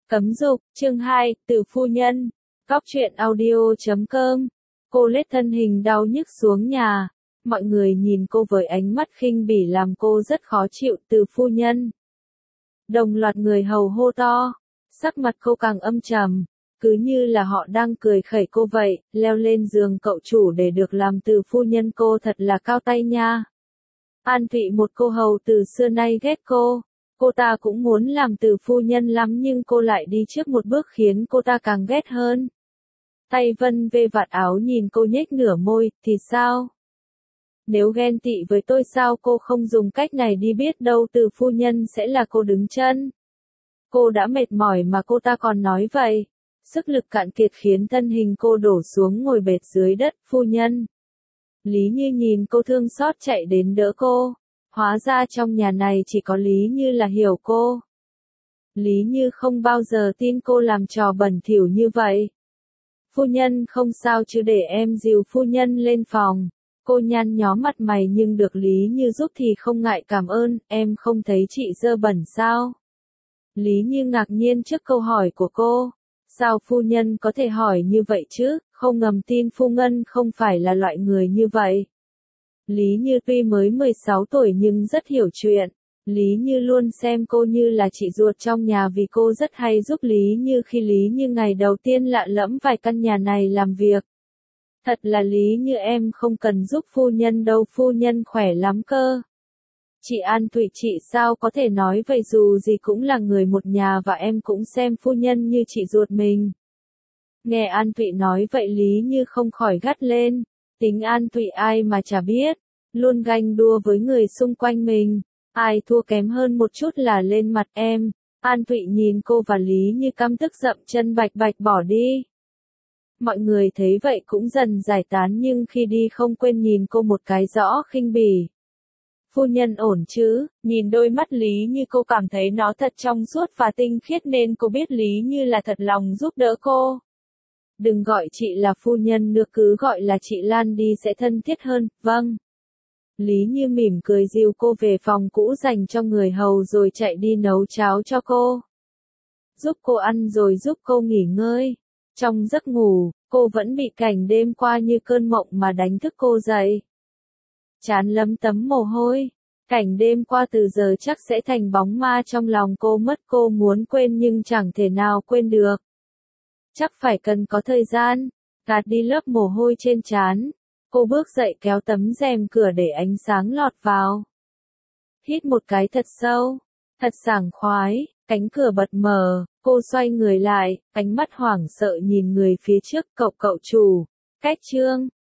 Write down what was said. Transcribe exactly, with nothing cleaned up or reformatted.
Cấm dục, chương hai, từ phu nhân. Góc truyện audio chấm com. Cô lết thân hình đau nhức xuống nhà. Mọi người nhìn cô với ánh mắt khinh bỉ làm cô rất khó chịu. Từ phu nhân. Đồng loạt người hầu hô to. Sắc mặt cô càng âm trầm. Cứ như là họ đang cười khẩy cô vậy. Leo lên giường cậu chủ để được làm từ phu nhân, cô thật là cao tay nha. An Thụy, một cô hầu từ xưa nay ghét cô. Cô ta cũng muốn làm từ phu nhân lắm nhưng cô lại đi trước một bước khiến cô ta càng ghét hơn. Tay Vân vê vạt áo nhìn cô nhếch nửa môi, thì sao? Nếu ghen tị với tôi sao cô không dùng cách này đi, biết đâu từ phu nhân sẽ là cô đứng chân. Cô đã mệt mỏi mà cô ta còn nói vậy. Sức lực cạn kiệt khiến thân hình cô đổ xuống ngồi bệt dưới đất. Phu nhân. Lý Như nhìn cô thương xót chạy đến đỡ cô. Hóa ra trong nhà này chỉ có Lý Như là hiểu cô. Lý Như không bao giờ tin cô làm trò bẩn thỉu như vậy. Phu nhân không sao chứ, để em dìu phu nhân lên phòng. Cô nhăn nhó mặt mày nhưng được Lý Như giúp thì không ngại cảm ơn. Em không thấy chị dơ bẩn sao? Lý Như ngạc nhiên trước câu hỏi của cô. Sao phu nhân có thể hỏi như vậy chứ, không ngầm tin phu nhân không phải là loại người như vậy. Lý Như tuy mới mười sáu tuổi nhưng rất hiểu chuyện. Lý Như luôn xem cô như là chị ruột trong nhà vì cô rất hay giúp Lý Như khi Lý Như ngày đầu tiên lạ lẫm vài căn nhà này làm việc. Thật là Lý Như, em không cần giúp phu nhân đâu, phu nhân khỏe lắm cơ. Chị An Thụy, chị sao có thể nói vậy, dù gì cũng là người một nhà và em cũng xem phu nhân như chị ruột mình. Nghe An Thụy nói vậy Lý Như không khỏi gắt lên. Tính An Thụy ai mà chả biết, luôn ganh đua với người xung quanh mình, ai thua kém hơn một chút là lên mặt em. An Thụy nhìn cô và Lý Như căm tức dậm chân bạch bạch bỏ đi. Mọi người thấy vậy cũng dần giải tán nhưng khi đi không quên nhìn cô một cái rõ khinh bỉ. Phu nhân ổn chứ? Nhìn đôi mắt Lý Như cô cảm thấy nó thật trong suốt và tinh khiết nên cô biết Lý Như là thật lòng giúp đỡ cô. Đừng gọi chị là phu nhân nữa, cứ gọi là chị Lan đi sẽ thân thiết hơn. Vâng. Lý Như mỉm cười dìu cô về phòng cũ dành cho người hầu rồi chạy đi nấu cháo cho cô. Giúp cô ăn rồi giúp cô nghỉ ngơi. Trong giấc ngủ, cô vẫn bị cảnh đêm qua như cơn mộng mà đánh thức cô dậy. Trán lấm tấm mồ hôi. Cảnh đêm qua từ giờ chắc sẽ thành bóng ma trong lòng cô mất, cô muốn quên nhưng chẳng thể nào quên được. Chắc phải cần có thời gian, gạt đi lớp mồ hôi trên trán. Cô bước dậy kéo tấm rèm cửa để ánh sáng lọt vào. Hít một cái thật sâu, thật sảng khoái, cánh cửa bật mở, cô xoay người lại, ánh mắt hoảng sợ nhìn người phía trước. Cậu cậu chủ, cách trương,